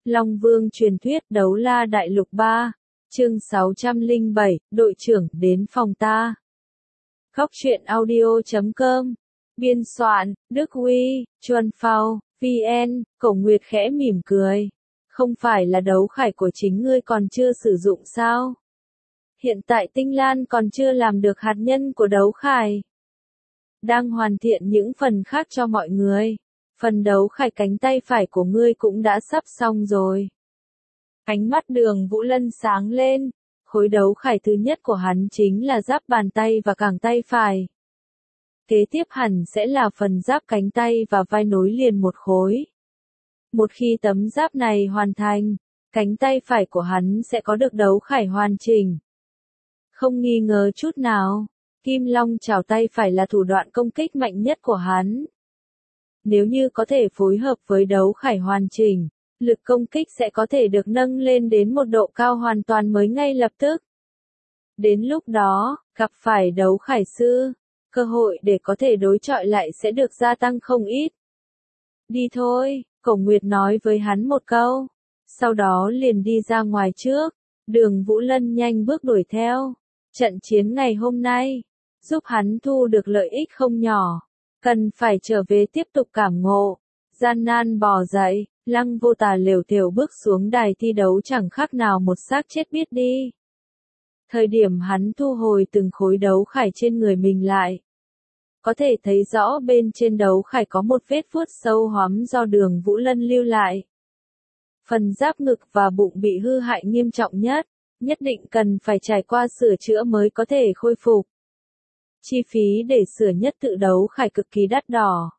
Long Vương truyền thuyết Đấu La Đại Lục 3, chương 607, đội trưởng đến phòng ta. Góc truyện audio.com, biên soạn, Đức Huy, Chuân Phao, VN, Cổ Nguyệt khẽ mỉm cười. Không phải là đấu khải của chính ngươi còn chưa sử dụng sao? Hiện tại Tinh Lan còn chưa làm được hạt nhân của đấu khải. Đang hoàn thiện những phần khác cho mọi người. Phần đấu khải cánh tay phải của ngươi cũng đã sắp xong rồi. Ánh mắt Đường Vũ Lân sáng lên. Khối đấu khải thứ nhất của hắn chính là giáp bàn tay và cẳng tay phải. Kế tiếp hẳn sẽ là phần giáp cánh tay và vai nối liền một khối. Một khi tấm giáp này hoàn thành, cánh tay phải của hắn sẽ có được đấu khải hoàn chỉnh. Không nghi ngờ chút nào, Kim Long chảo tay phải là thủ đoạn công kích mạnh nhất của hắn. Nếu như có thể phối hợp với đấu khải hoàn chỉnh, lực công kích sẽ có thể được nâng lên đến một độ cao hoàn toàn mới ngay lập tức. Đến lúc đó, gặp phải đấu khải sư, cơ hội để có thể đối chọi lại sẽ được gia tăng không ít. Đi thôi, Cổ Nguyệt nói với hắn một câu, sau đó liền đi ra ngoài trước. Đường Vũ Lân nhanh bước đuổi theo. Trận chiến ngày hôm nay, giúp hắn thu được lợi ích không nhỏ, cần phải trở về tiếp tục cảm ngộ. Gian nan bò dậy, Lăng Vô Tà lều thều bước xuống đài thi đấu chẳng khác nào một xác chết biết đi. Thời điểm hắn thu hồi từng khối đấu khải trên người mình lại, có thể thấy rõ bên trên đấu khải có một vết vuốt sâu hoắm do Đường Vũ Lân lưu lại. Phần giáp ngực và bụng bị hư hại nghiêm trọng nhất định cần phải trải qua sửa chữa mới có thể khôi phục. Chi phí để sửa nhất tự đấu khải cực kỳ đắt đỏ.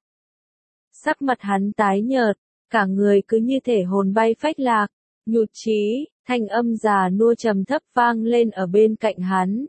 Sắc mặt hắn tái nhợt, cả người cứ như thể hồn bay phách lạc. Nhụt chí, thanh âm già nua trầm thấp vang lên ở bên cạnh hắn.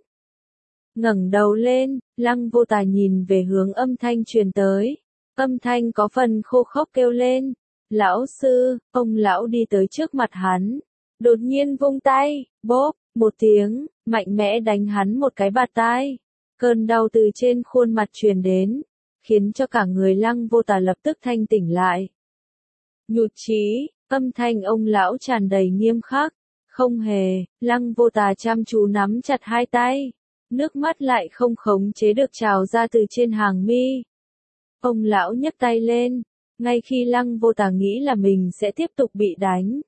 Ngẩng đầu lên, Lăng Vô Tà nhìn về hướng âm thanh truyền tới. Âm thanh có phần khô khốc kêu lên. Lão sư, ông lão đi tới trước mặt hắn. Đột nhiên vung tay, bốp, một tiếng, mạnh mẽ đánh hắn một cái bạt tai. Cơn đau từ trên khuôn mặt truyền đến, khiến cho cả người Lăng Vô Tà lập tức thanh tỉnh lại. Nhụt chí, âm thanh ông lão tràn đầy nghiêm khắc. Không hề, Lăng Vô Tà chăm chú nắm chặt hai tay. Nước mắt lại không khống chế được trào ra từ trên hàng mi. Ông lão nhấc tay lên, ngay khi Lăng Vô Tà nghĩ là mình sẽ tiếp tục bị đánh.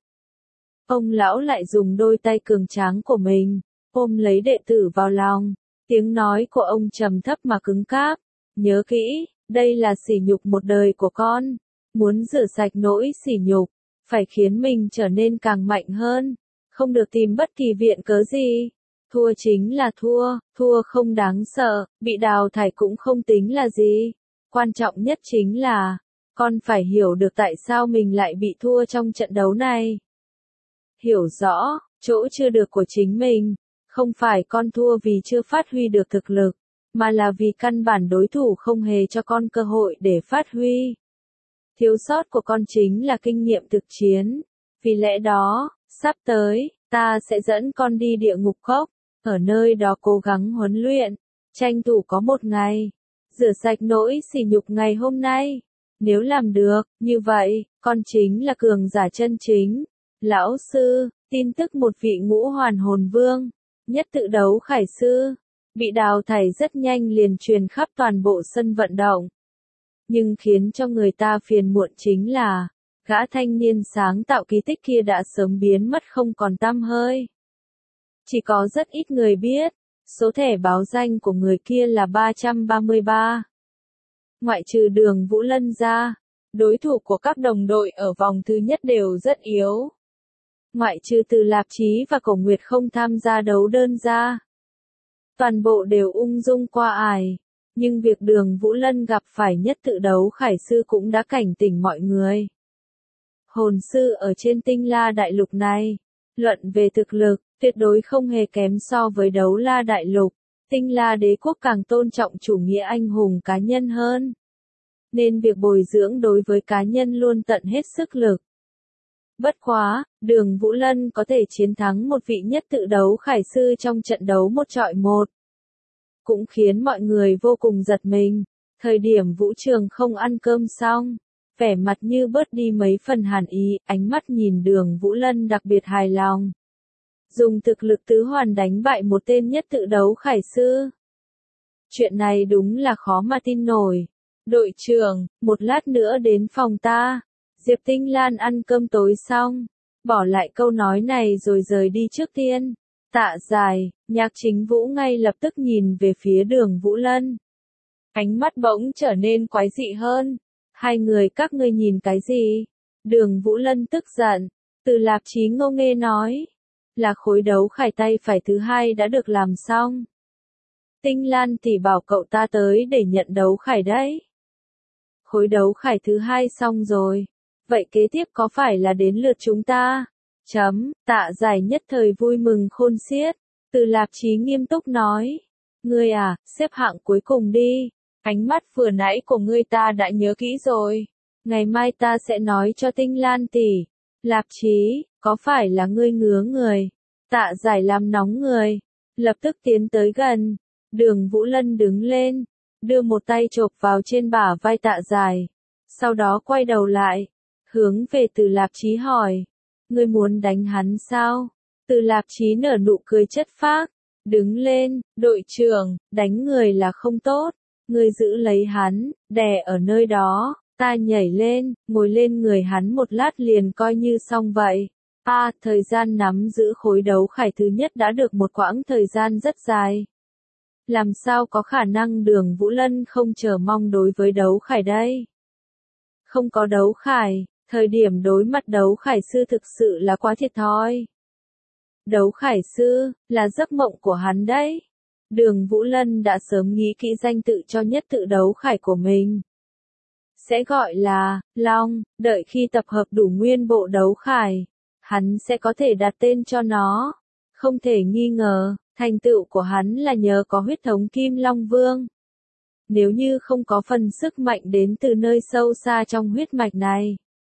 Ông lão lại dùng đôi tay cường tráng của mình, ôm lấy đệ tử vào lòng. Tiếng nói của ông trầm thấp mà cứng cáp. Nhớ kỹ, đây là sỉ nhục một đời của con. Muốn rửa sạch nỗi sỉ nhục, phải khiến mình trở nên càng mạnh hơn. Không được tìm bất kỳ viện cớ gì. Thua chính là thua không đáng sợ, bị đào thải cũng không tính là gì. Quan trọng nhất chính là, con phải hiểu được tại sao mình lại bị thua trong trận đấu này. Hiểu rõ, chỗ chưa được của chính mình, không phải con thua vì chưa phát huy được thực lực, mà là vì căn bản đối thủ không hề cho con cơ hội để phát huy. Thiếu sót của con chính là kinh nghiệm thực chiến. Vì lẽ đó, sắp tới, ta sẽ dẫn con đi địa ngục cốc, ở nơi đó cố gắng huấn luyện, tranh thủ có một ngày, rửa sạch nỗi sỉ nhục ngày hôm nay. Nếu làm được, như vậy, con chính là cường giả chân chính. Lão sư, tin tức một vị ngũ hoàn hồn vương, nhất tự đấu khải sư, bị đào thải rất nhanh liền truyền khắp toàn bộ sân vận động. Nhưng khiến cho người ta phiền muộn chính là, gã thanh niên sáng tạo kỳ tích kia đã sớm biến mất không còn tăm hơi. Chỉ có rất ít người biết, số thẻ báo danh của người kia là 333. Ngoại trừ Đường Vũ Lân ra, đối thủ của các đồng đội ở vòng thứ nhất đều rất yếu. Ngoại trừ Từ Lạp Chí và Cổ Nguyệt không tham gia đấu đơn ra, toàn bộ đều ung dung qua ải. Nhưng việc Đường Vũ Lân gặp phải nhất tự đấu khải sư cũng đã cảnh tỉnh mọi người. Hồn sư ở trên Tinh La Đại Lục này, luận về thực lực, tuyệt đối không hề kém so với Đấu La Đại Lục. Tinh La Đế quốc càng tôn trọng chủ nghĩa anh hùng cá nhân hơn. Nên việc bồi dưỡng đối với cá nhân luôn tận hết sức lực. Bất quá, Đường Vũ Lân có thể chiến thắng một vị nhất tự đấu khải sư trong trận đấu một chọi một. Cũng khiến mọi người vô cùng giật mình. Thời điểm Vũ Trường không ăn cơm xong, vẻ mặt như bớt đi mấy phần hàn ý, ánh mắt nhìn Đường Vũ Lân đặc biệt hài lòng. Dùng thực lực tứ hoàn đánh bại một tên nhất tự đấu khải sư. Chuyện này đúng là khó mà tin nổi. Đội trưởng, một lát nữa đến phòng ta. Diệp Tinh Lan ăn cơm tối xong, bỏ lại câu nói này rồi rời đi trước tiên. Tạ Dài, Nhạc Chính Vũ ngay lập tức nhìn về phía Đường Vũ Lân. Ánh mắt bỗng trở nên quái dị hơn. Hai người các ngươi nhìn cái gì? Đường Vũ Lân tức giận. Từ Lạp Chí ngô nghê nói. Là khối đấu khải tay phải thứ hai đã được làm xong. Tinh Lan tỷ bảo cậu ta tới để nhận đấu khải đấy. Khối đấu khải thứ hai xong rồi. Vậy kế tiếp có phải là đến lượt chúng ta? Tạ Giải nhất thời vui mừng khôn xiết. Từ Lạp Chí nghiêm túc nói. Ngươi à, xếp hạng cuối cùng đi. Ánh mắt vừa nãy của ngươi ta đã nhớ kỹ rồi. Ngày mai ta sẽ nói cho Tinh Lan tỷ. Lạp Chí, có phải là ngươi ngứa người? Tạ Giải làm nóng người. Lập tức tiến tới gần. Đường Vũ Lân đứng lên. Đưa một tay chộp vào trên bả vai Tạ Giải. Sau đó quay đầu lại. Hướng về Từ Lạp Chí hỏi. Ngươi muốn đánh hắn sao? Từ Lạp Chí nở nụ cười chất phác. Đứng lên, đội trưởng, đánh người là không tốt. Ngươi giữ lấy hắn, đè ở nơi đó. Ta nhảy lên, ngồi lên người hắn một lát liền coi như xong vậy. Thời gian nắm giữ khối đấu khải thứ nhất đã được một quãng thời gian rất dài. Làm sao có khả năng Đường Vũ Lân không chờ mong đối với đấu khải đây? Không có đấu khải, thời điểm đối mặt đấu khải sư thực sự là quá thiệt thòi. Đấu khải sư, là giấc mộng của hắn đấy. Đường Vũ Lân đã sớm nghĩ kỹ danh tự cho nhất tự đấu khải của mình. Sẽ gọi là Long, đợi khi tập hợp đủ nguyên bộ đấu khải, hắn sẽ có thể đặt tên cho nó. Không thể nghi ngờ, thành tựu của hắn là nhờ có huyết thống Kim Long Vương. Nếu như không có phần sức mạnh đến từ nơi sâu xa trong huyết mạch này,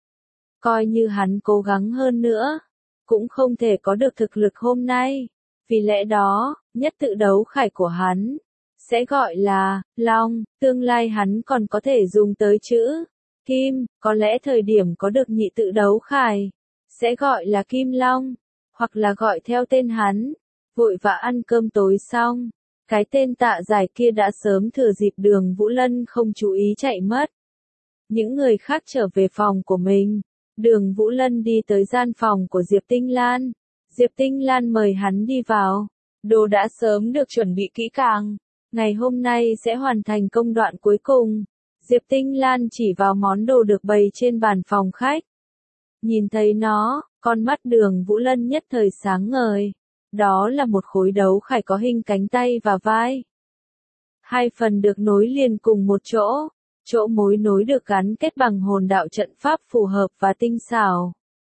coi như hắn cố gắng hơn nữa, cũng không thể có được thực lực hôm nay. Vì lẽ đó, nhất tự đấu khải của hắn sẽ gọi là Long, tương lai hắn còn có thể dùng tới chữ Kim, có lẽ thời điểm có được nhị tự đấu khải sẽ gọi là Kim Long, hoặc là gọi theo tên hắn. Vội vã ăn cơm tối xong, cái tên Tạ Giải kia đã sớm thừa dịp Đường Vũ Lân không chú ý chạy mất. Những người khác trở về phòng của mình, Đường Vũ Lân đi tới gian phòng của Diệp Tinh Lan. Diệp Tinh Lan mời hắn đi vào. Đồ đã sớm được chuẩn bị kỹ càng. Ngày hôm nay sẽ hoàn thành công đoạn cuối cùng. Diệp Tinh Lan chỉ vào món đồ được bày trên bàn phòng khách. Nhìn thấy nó, con mắt Đường Vũ Lân nhất thời sáng ngời. Đó là một khối đấu khải có hình cánh tay và vai. Hai phần được nối liền cùng một chỗ. Chỗ mối nối được gắn kết bằng hồn đạo trận pháp phù hợp và tinh xảo.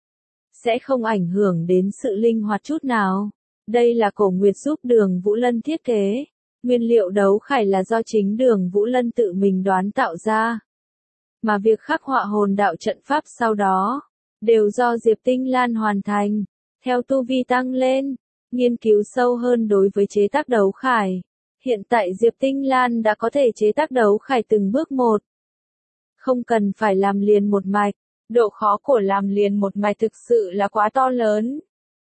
Sẽ không ảnh hưởng đến sự linh hoạt chút nào. Đây là Cổ Nguyệt giúp Đường Vũ Lân thiết kế. Nguyên liệu đấu khải là do chính Đường Vũ Lân tự mình đoán tạo ra. Mà việc khắc họa hồn đạo trận pháp sau đó, đều do Diệp Tinh Lan hoàn thành. Theo tu vi tăng lên, nghiên cứu sâu hơn đối với chế tác đấu khải. Hiện tại Diệp Tinh Lan đã có thể chế tác đấu khải từng bước một. Không cần phải làm liền một mạch. Độ khó của làm liền một mạch thực sự là quá to lớn.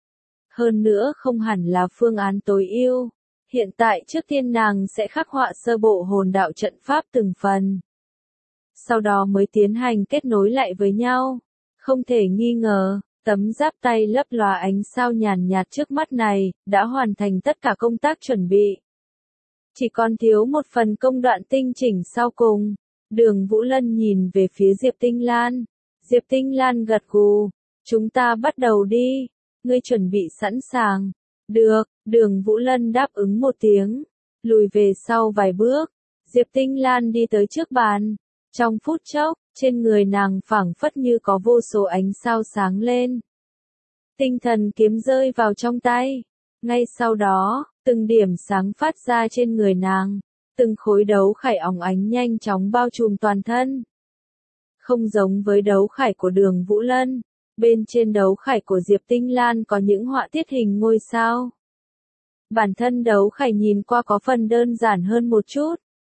Hơn nữa không hẳn là phương án tối ưu. Hiện tại trước tiên nàng sẽ khắc họa sơ bộ hồn đạo trận pháp từng phần. Sau đó mới tiến hành kết nối lại với nhau. Không thể nghi ngờ, tấm giáp tay lấp lóa ánh sao nhàn nhạt trước mắt này, đã hoàn thành tất cả công tác chuẩn bị. Chỉ còn thiếu một phần công đoạn tinh chỉnh sau cùng. Đường Vũ Lân nhìn về phía Diệp Tinh Lan. Diệp Tinh Lan gật gù. Chúng ta bắt đầu đi. Ngươi chuẩn bị sẵn sàng. Được, Đường Vũ Lân đáp ứng một tiếng. Lùi về sau vài bước. Diệp Tinh Lan đi tới trước bàn. Trong phút chốc, trên người nàng phảng phất như có vô số ánh sao sáng lên. Tinh thần kiếm rơi vào trong tay. Ngay sau đó, từng điểm sáng phát ra trên người nàng. Từng khối đấu khải óng ánh nhanh chóng bao trùm toàn thân. Không giống với đấu khải của Đường Vũ Lân, bên trên đấu khải của Diệp Tinh Lan có những họa tiết hình ngôi sao. Bản thân đấu khải nhìn qua có phần đơn giản hơn một chút.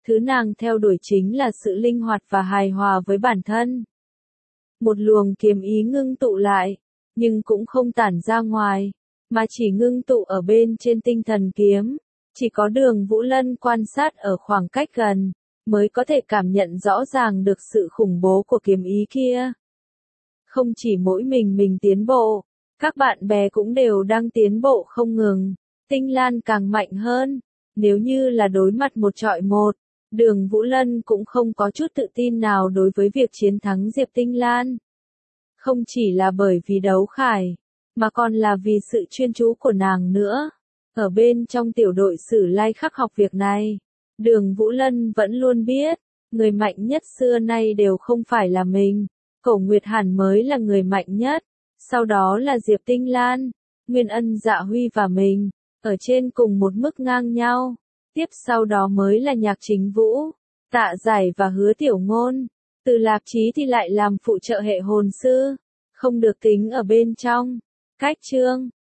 Thứ nàng theo đuổi chính là sự linh hoạt và hài hòa với bản thân. Một luồng kiếm ý ngưng tụ lại, nhưng cũng không tản ra ngoài, mà chỉ ngưng tụ ở bên trên tinh thần kiếm. Chỉ có Đường Vũ Lân quan sát ở khoảng cách gần, mới có thể cảm nhận rõ ràng được sự khủng bố của kiếm ý kia. Không chỉ mỗi mình tiến bộ, các bạn bè cũng đều đang tiến bộ không ngừng. Tinh Lan càng mạnh hơn, nếu như là đối mặt một trọi một, Đường Vũ Lân cũng không có chút tự tin nào đối với việc chiến thắng Diệp Tinh Lan. Không chỉ là bởi vì đấu khải, mà còn là vì sự chuyên chú của nàng nữa. Ở bên trong tiểu đội Sử Lai Khắc học việc này, Đường Vũ Lân vẫn luôn biết, người mạnh nhất xưa nay đều không phải là mình. Cổ Nguyệt Hàn mới là người mạnh nhất, sau đó là Diệp Tinh Lan, Nguyên Ân Dạ Huy và mình, ở trên cùng một mức ngang nhau. Tiếp sau đó mới là Nhạc Chính Vũ, Tạ Giải và Hứa Tiểu Ngôn. Từ Lạc Chí thì lại làm phụ trợ hệ hồn sư, không được tính ở bên trong. Cách chương